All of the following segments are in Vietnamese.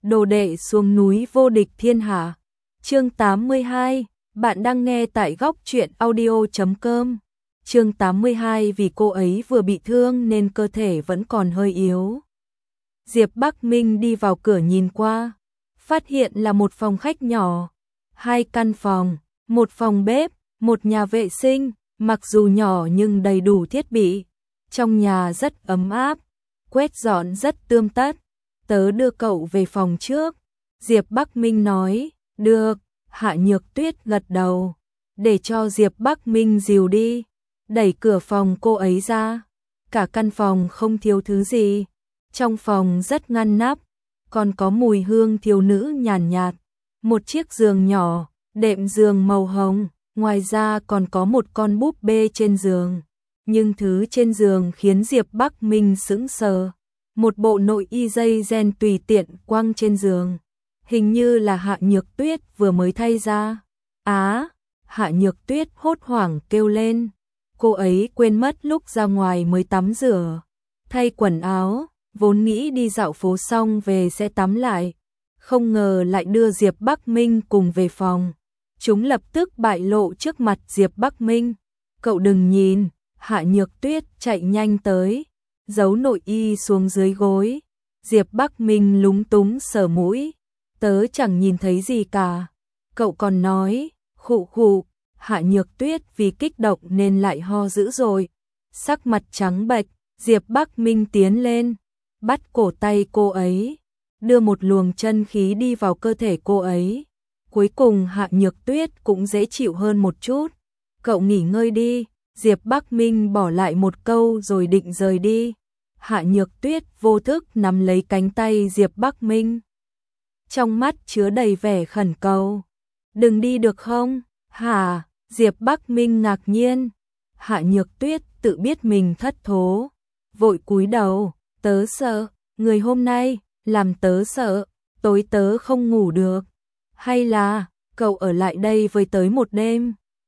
đồ đệ xuống núi vô địch thiên hạ. Chương 82, bạn đang nghe tại góc truyện audio.com. Chương 82 vì cô ấy vừa bị thương nên cơ thể vẫn còn hơi yếu. Diệp Bắc Minh đi vào cửa nhìn qua, phát hiện là một phòng khách nhỏ, 2 căn phòng, một phòng bếp, một nhà vệ sinh, mặc dù nhỏ nhưng đầy đủ thiết bị. Trong nhà rất ấm áp, quét dọn rất tươm tất. Tớ đưa cậu về phòng trước. Diệp Bắc Minh nói, được. Hạ Nhược Tuyết gật đầu, để cho Diệp Bắc Minh dìu đi. Đẩy cửa phòng cô ấy ra. Cả căn phòng không thiếu thứ gì. Trong phòng rất ngăn nắp, còn có mùi hương thiếu nữ nhàn nhạt. Một chiếc giường nhỏ, đệm giường màu hồng, ngoài ra còn có một con búp bê trên giường. Nhưng thứ trên giường khiến Diệp Bắc Minh sững sờ. Một bộ nội y dây ren tùy tiện quăng trên giường. Hình như là Hạ Nhược Tuyết vừa mới thay ra. Hạ Nhược Tuyết hốt hoảng kêu lên. Cô ấy quên mất lúc ra ngoài mới tắm rửa, thay quần áo, vốn nghĩ đi dạo phố xong về sẽ tắm lại. Không ngờ lại đưa Diệp Bắc Minh cùng về phòng. Chúng lập tức bại lộ trước mặt Diệp Bắc Minh. Cậu đừng nhìn. Hạ Nhược Tuyết chạy nhanh tới, giấu nội y xuống dưới gối. Diệp Bắc Minh lúng túng sờ mũi. Tớ chẳng nhìn thấy gì cả. Cậu còn nói, khụ khụ. Hạ Nhược Tuyết vì kích động nên lại ho dữ rồi. Sắc mặt trắng bệch, Diệp Bắc Minh tiến lên, bắt cổ tay cô ấy, đưa một luồng chân khí đi vào cơ thể cô ấy. Cuối cùng Hạ Nhược Tuyết cũng dễ chịu hơn một chút. Cậu nghỉ ngơi đi. Diệp Bắc Minh bỏ lại một câu rồi định rời đi. Hạ Nhược Tuyết vô thức nắm lấy cánh tay Diệp Bắc Minh. Trong mắt chứa đầy vẻ khẩn cầu. Đừng đi được không? Hả? Diệp Bắc Minh ngạc nhiên. Hạ Nhược Tuyết tự biết mình thất thố, vội cúi đầu. Tớ sợ, người hôm nay làm tớ sợ, tối tớ không ngủ được. Hay là cậu ở lại đây với tớ một đêm?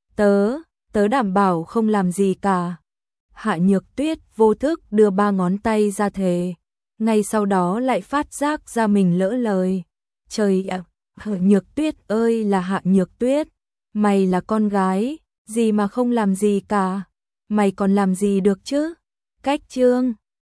Tớ đảm bảo không làm gì cả. Hạ Nhược Tuyết vô thức đưa 3 ngón tay ra thề. Ngay sau đó lại phát giác ra mình lỡ lời. Trời ạ, Nhược Tuyết ơi là Hạ Nhược Tuyết. Mày là con gái, gì mà không làm gì cả. Mày còn làm gì được chứ? Cách chương